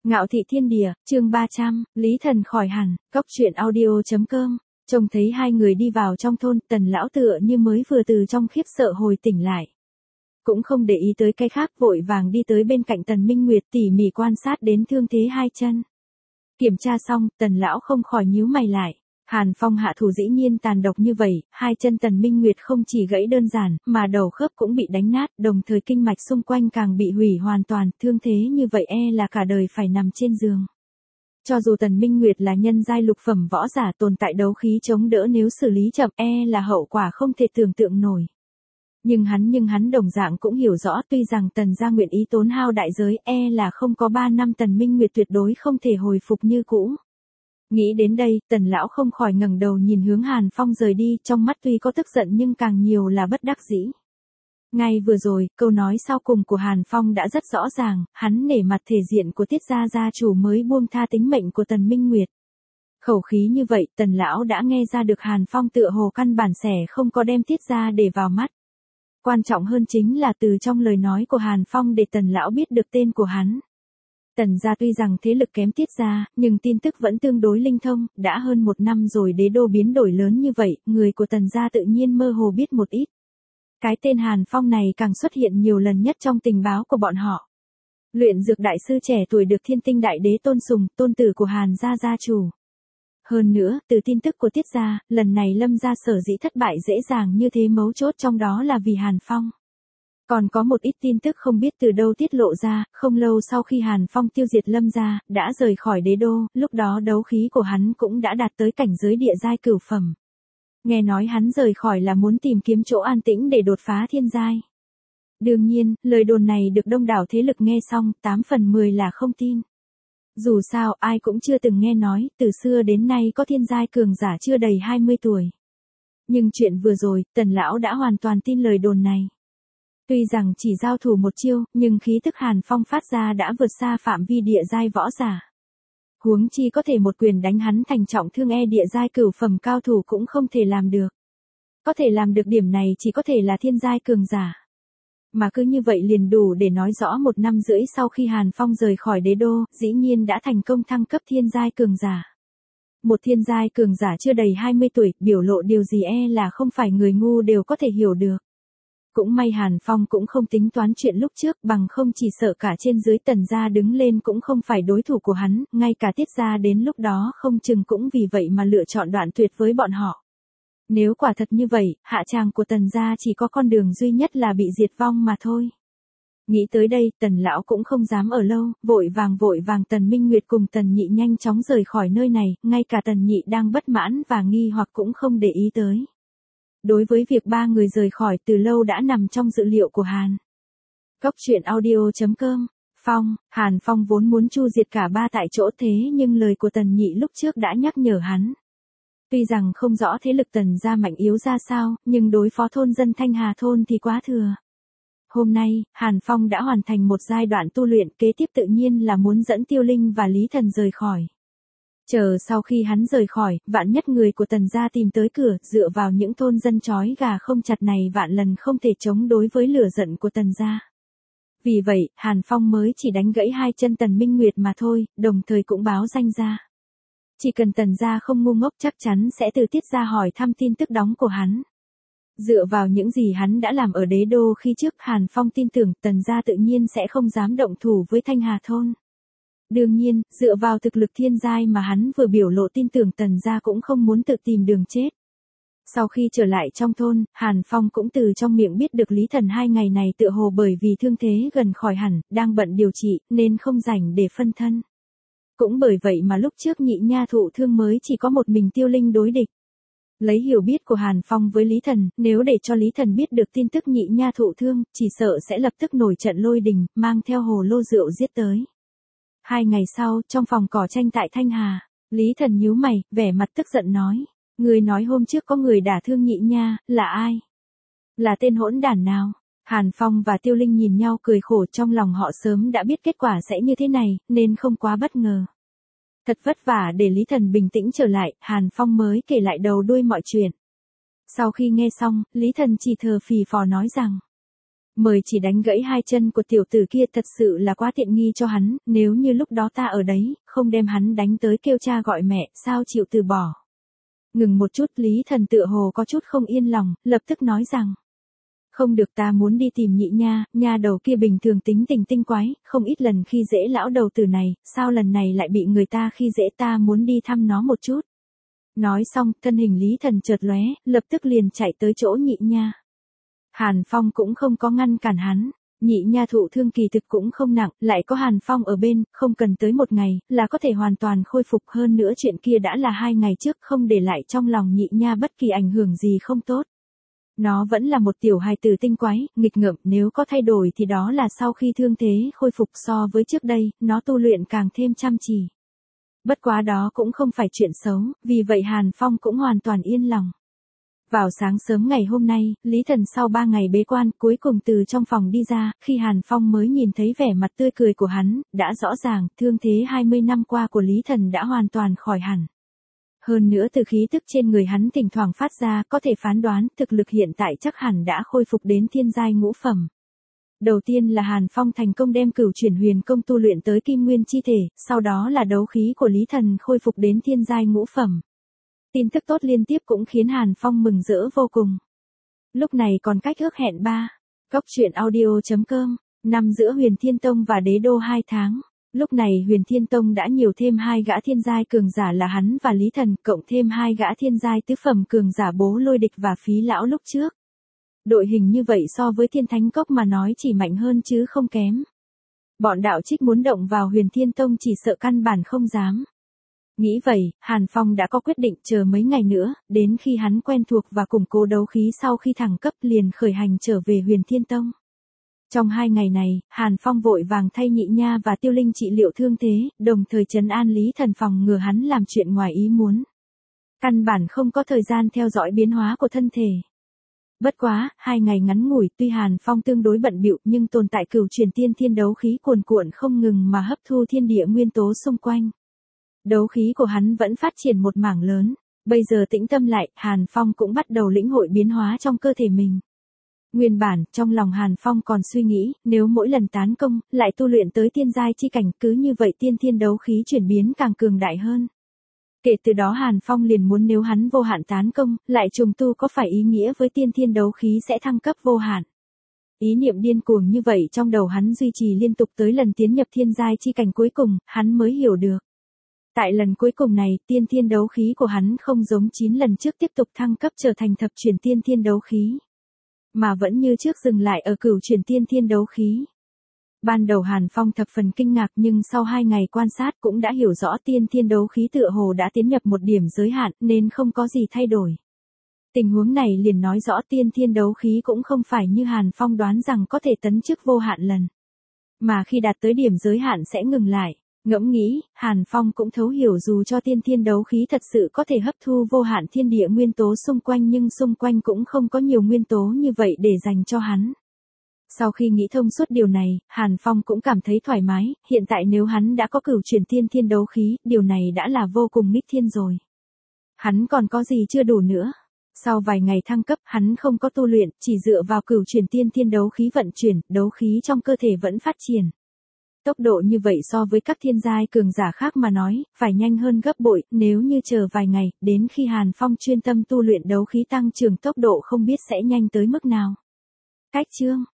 Ngạo thị thiên địa, chương 300, Lý Thần khỏi hẳn, cóc truyện audio.com. Trông thấy hai người đi vào trong thôn, Tần lão tựa như mới vừa từ trong khiếp sợ hồi tỉnh lại. Cũng không để ý tới cái khác, vội vàng đi tới bên cạnh Tần Minh Nguyệt tỉ mỉ quan sát đến thương thế hai chân. Kiểm tra xong, Tần lão không khỏi nhíu mày lại. Hàn Phong hạ thủ dĩ nhiên tàn độc như vậy, hai chân Tần Minh Nguyệt không chỉ gãy đơn giản, mà đầu khớp cũng bị đánh nát, đồng thời kinh mạch xung quanh càng bị hủy hoàn toàn, thương thế như vậy là cả đời phải nằm trên giường. Cho dù Tần Minh Nguyệt là nhân giai lục phẩm võ giả tồn tại đấu khí chống đỡ, nếu xử lý chậm là hậu quả không thể tưởng tượng nổi. Nhưng hắn đồng dạng cũng hiểu rõ, tuy rằng Tần gia nguyện ý tốn hao đại giới, là không có 3 năm Tần Minh Nguyệt tuyệt đối không thể hồi phục như cũ. Nghĩ đến đây, Tần lão không khỏi ngẩng đầu nhìn hướng Hàn Phong rời đi, trong mắt tuy có tức giận nhưng càng nhiều là bất đắc dĩ. Ngay vừa rồi, câu nói sau cùng của Hàn Phong đã rất rõ ràng, hắn nể mặt thể diện của Tiết gia gia chủ mới buông tha tính mệnh của Tần Minh Nguyệt. Khẩu khí như vậy, Tần lão đã nghe ra được Hàn Phong tựa hồ căn bản sẻ không có đem Tiết gia để vào mắt. Quan trọng hơn chính là từ trong lời nói của Hàn Phong để Tần lão biết được tên của hắn. Tần gia tuy rằng thế lực kém Tiết gia, nhưng tin tức vẫn tương đối linh thông, đã hơn 1 năm rồi đế đô biến đổi lớn như vậy, người của Tần gia tự nhiên mơ hồ biết một ít. Cái tên Hàn Phong này càng xuất hiện nhiều lần nhất trong tình báo của bọn họ. Luyện dược đại sư trẻ tuổi được Thiên Tinh đại đế tôn sùng, tôn tử của Hàn gia gia chủ. Hơn nữa, từ tin tức của Tiết gia, lần này Lâm gia sở dĩ thất bại dễ dàng như thế, mấu chốt trong đó là vì Hàn Phong. Còn có một ít tin tức không biết từ đâu tiết lộ ra, không lâu sau khi Hàn Phong tiêu diệt Lâm gia, đã rời khỏi đế đô, lúc đó đấu khí của hắn cũng đã đạt tới cảnh giới địa giai cửu phẩm. Nghe nói hắn rời khỏi là muốn tìm kiếm chỗ an tĩnh để đột phá thiên giai. Đương nhiên, lời đồn này được đông đảo thế lực nghe xong, 8 phần 10 là không tin. Dù sao, ai cũng chưa từng nghe nói, từ xưa đến nay có thiên giai cường giả chưa đầy 20 tuổi. Nhưng chuyện vừa rồi, Tần lão đã hoàn toàn tin lời đồn này. Tuy rằng chỉ giao thủ một chiêu, nhưng khí tức Hàn Phong phát ra đã vượt xa phạm vi địa giai võ giả. Huống chi có thể một quyền đánh hắn thành trọng thương, địa giai cửu phẩm cao thủ cũng không thể làm được. Có thể làm được điểm này chỉ có thể là thiên giai cường giả. Mà cứ như vậy liền đủ để nói rõ 1 năm rưỡi sau khi Hàn Phong rời khỏi đế đô, dĩ nhiên đã thành công thăng cấp thiên giai cường giả. Một thiên giai cường giả chưa đầy 20 tuổi, biểu lộ điều gì là không phải người ngu đều có thể hiểu được. Cũng may Hàn Phong cũng không tính toán chuyện lúc trước, bằng không chỉ sợ cả trên dưới Tần gia đứng lên cũng không phải đối thủ của hắn, ngay cả Tiết gia đến lúc đó không chừng cũng vì vậy mà lựa chọn đoạn tuyệt với bọn họ. Nếu quả thật như vậy, hạ tràng của Tần gia chỉ có con đường duy nhất là bị diệt vong mà thôi. Nghĩ tới đây, Tần lão cũng không dám ở lâu, vội vàng Tần Minh Nguyệt cùng Tần Nhị nhanh chóng rời khỏi nơi này, ngay cả Tần Nhị đang bất mãn và nghi hoặc cũng không để ý tới. Đối với việc 3 người rời khỏi từ lâu đã nằm trong dự liệu của Hàn. Cóc truyện audio.com. Hàn Phong vốn muốn chu diệt cả 3 tại chỗ, thế nhưng lời của Tần Nhị lúc trước đã nhắc nhở hắn. Tuy rằng không rõ thế lực Tần gia mạnh yếu ra sao, nhưng đối phó thôn dân Thanh Hà thôn thì quá thừa. Hôm nay, Hàn Phong đã hoàn thành một giai đoạn tu luyện, kế tiếp tự nhiên là muốn dẫn Tiêu Linh và Lý Thần rời khỏi. Chờ sau khi hắn rời khỏi, vạn nhất người của Tần gia tìm tới cửa, dựa vào những thôn dân trói gà không chặt này vạn lần không thể chống đối với lửa giận của Tần gia. Vì vậy, Hàn Phong mới chỉ đánh gãy 2 chân Tần Minh Nguyệt mà thôi, đồng thời cũng báo danh ra. Chỉ cần Tần gia không ngu ngốc chắc chắn sẽ từ Tiết gia hỏi thăm tin tức đóng của hắn. Dựa vào những gì hắn đã làm ở đế đô khi trước, Hàn Phong tin tưởng Tần gia tự nhiên sẽ không dám động thủ với Thanh Hà thôn. Đương nhiên, dựa vào thực lực thiên giai mà hắn vừa biểu lộ, tin tưởng Tần gia cũng không muốn tự tìm đường chết. Sau khi trở lại trong thôn, Hàn Phong cũng từ trong miệng biết được Lý Thần 2 ngày này tựa hồ bởi vì thương thế gần khỏi hẳn, đang bận điều trị, nên không rảnh để phân thân. Cũng bởi vậy mà lúc trước Nhị nha thụ thương mới chỉ có một mình Tiêu Linh đối địch. Lấy hiểu biết của Hàn Phong với Lý Thần, nếu để cho Lý Thần biết được tin tức Nhị nha thụ thương, chỉ sợ sẽ lập tức nổi trận lôi đình, mang theo hồ lô rượu giết tới. 2 ngày sau, trong phòng cỏ tranh tại Thanh Hà, Lý Thần nhíu mày, vẻ mặt tức giận nói. Người nói hôm trước có người đả thương Nhị nha, là ai? Là tên hỗn đản nào? Hàn Phong và Tiêu Linh nhìn nhau cười khổ, trong lòng họ sớm đã biết kết quả sẽ như thế này, nên không quá bất ngờ. Thật vất vả để Lý Thần bình tĩnh trở lại, Hàn Phong mới kể lại đầu đuôi mọi chuyện. Sau khi nghe xong, Lý Thần chỉ thờ phì phò nói rằng. Mời chỉ đánh gãy hai chân của tiểu tử kia thật sự là quá tiện nghi cho hắn, nếu như lúc đó ta ở đấy, không đem hắn đánh tới kêu cha gọi mẹ, sao chịu từ bỏ. Ngừng một chút, Lý Thần tựa hồ có chút không yên lòng, lập tức nói rằng. Không được, ta muốn đi tìm nhị nha, nha đầu kia bình thường tính tình tinh quái, không ít lần khi dễ lão đầu tử này, sao lần này lại bị người ta khi dễ, ta muốn đi thăm nó một chút. Nói xong, thân hình Lý Thần chợt lóe, lập tức liền chạy tới chỗ nhị nha. Hàn Phong cũng không có ngăn cản hắn. Nhị nha thụ thương kỳ thực cũng không nặng, lại có Hàn Phong ở bên, không cần tới một ngày, là có thể hoàn toàn khôi phục, hơn nữa chuyện kia đã là 2 ngày trước, không để lại trong lòng nhị nha bất kỳ ảnh hưởng gì không tốt. Nó vẫn là một tiểu hài tử tinh quái, nghịch ngợm, nếu có thay đổi thì đó là sau khi thương thế khôi phục, so với trước đây, nó tu luyện càng thêm chăm chỉ. Bất quá đó cũng không phải chuyện xấu, vì vậy Hàn Phong cũng hoàn toàn yên lòng. Vào sáng sớm ngày hôm nay, Lý Thần sau 3 ngày bế quan cuối cùng từ trong phòng đi ra, khi Hàn Phong mới nhìn thấy vẻ mặt tươi cười của hắn, đã rõ ràng thương thế 20 năm qua của Lý Thần đã hoàn toàn khỏi hẳn. Hơn nữa từ khí tức trên người hắn thỉnh thoảng phát ra có thể phán đoán thực lực hiện tại chắc hẳn đã khôi phục đến thiên giai ngũ phẩm. Đầu tiên là Hàn Phong thành công đem Cửu Chuyển Huyền Công tu luyện tới Kim Nguyên chi thể, sau đó là đấu khí của Lý Thần khôi phục đến thiên giai ngũ phẩm. Tin tức tốt liên tiếp cũng khiến Hàn Phong mừng rỡ vô cùng. Lúc này còn cách ước hẹn 3. Góc truyện audio.com, năm giữa Huyền Thiên Tông và Đế Đô 2 tháng. Lúc này Huyền Thiên Tông đã nhiều thêm 2 gã thiên giai cường giả là hắn và Lý Thần, cộng thêm 2 gã thiên giai tứ phẩm cường giả Bố Lôi Địch và Phí Lão lúc trước. Đội hình như vậy so với Thiên Thánh Cốc mà nói chỉ mạnh hơn chứ không kém. Bọn đạo trích muốn động vào Huyền Thiên Tông chỉ sợ căn bản không dám. Nghĩ vậy, Hàn Phong đã có quyết định chờ mấy ngày nữa, đến khi hắn quen thuộc và củng cố đấu khí sau khi thăng cấp liền khởi hành trở về Huyền Thiên Tông. Trong 2 ngày này, Hàn Phong vội vàng thay nhị nha và Tiêu Linh trị liệu thương thế, đồng thời trấn an Lý Thần phòng ngừa hắn làm chuyện ngoài ý muốn. Căn bản không có thời gian theo dõi biến hóa của thân thể. Bất quá, 2 ngày ngắn ngủi, tuy Hàn Phong tương đối bận bịu nhưng tồn tại Cửu Chuyển Tiên Thiên đấu khí cuồn cuộn không ngừng mà hấp thu thiên địa nguyên tố xung quanh. Đấu khí của hắn vẫn phát triển một mảng lớn, bây giờ tĩnh tâm lại, Hàn Phong cũng bắt đầu lĩnh hội biến hóa trong cơ thể mình. Nguyên bản, trong lòng Hàn Phong còn suy nghĩ, nếu mỗi lần tán công, lại tu luyện tới tiên giai chi cảnh, cứ như vậy tiên thiên đấu khí chuyển biến càng cường đại hơn. Kể từ đó Hàn Phong liền muốn nếu hắn vô hạn tán công, lại trùng tu có phải ý nghĩa với tiên thiên đấu khí sẽ thăng cấp vô hạn. Ý niệm điên cuồng như vậy trong đầu hắn duy trì liên tục tới lần tiến nhập thiên giai chi cảnh cuối cùng, hắn mới hiểu được. Tại lần cuối cùng này, tiên thiên đấu khí của hắn không giống 9 lần trước tiếp tục thăng cấp trở thành thập chuyển tiên thiên đấu khí, mà vẫn như trước dừng lại ở cửu chuyển tiên thiên đấu khí. Ban đầu Hàn Phong thập phần kinh ngạc nhưng sau 2 ngày quan sát cũng đã hiểu rõ tiên thiên đấu khí tựa hồ đã tiến nhập một điểm giới hạn nên không có gì thay đổi. Tình huống này liền nói rõ tiên thiên đấu khí cũng không phải như Hàn Phong đoán rằng có thể tấn chức vô hạn lần, mà khi đạt tới điểm giới hạn sẽ ngừng lại. Ngẫm nghĩ, Hàn Phong cũng thấu hiểu dù cho tiên thiên đấu khí thật sự có thể hấp thu vô hạn thiên địa nguyên tố xung quanh nhưng xung quanh cũng không có nhiều nguyên tố như vậy để dành cho hắn. Sau khi nghĩ thông suốt điều này, Hàn Phong cũng cảm thấy thoải mái, hiện tại nếu hắn đã có cửu chuyển tiên thiên đấu khí, điều này đã là vô cùng nghịch thiên rồi. Hắn còn có gì chưa đủ nữa. Sau vài ngày thăng cấp, hắn không có tu luyện, chỉ dựa vào cửu chuyển tiên thiên đấu khí vận chuyển, đấu khí trong cơ thể vẫn phát triển. Tốc độ như vậy so với các thiên giai cường giả khác mà nói, phải nhanh hơn gấp bội, nếu như chờ vài ngày, đến khi Hàn Phong chuyên tâm tu luyện đấu khí tăng trưởng tốc độ không biết sẽ nhanh tới mức nào. Cách chương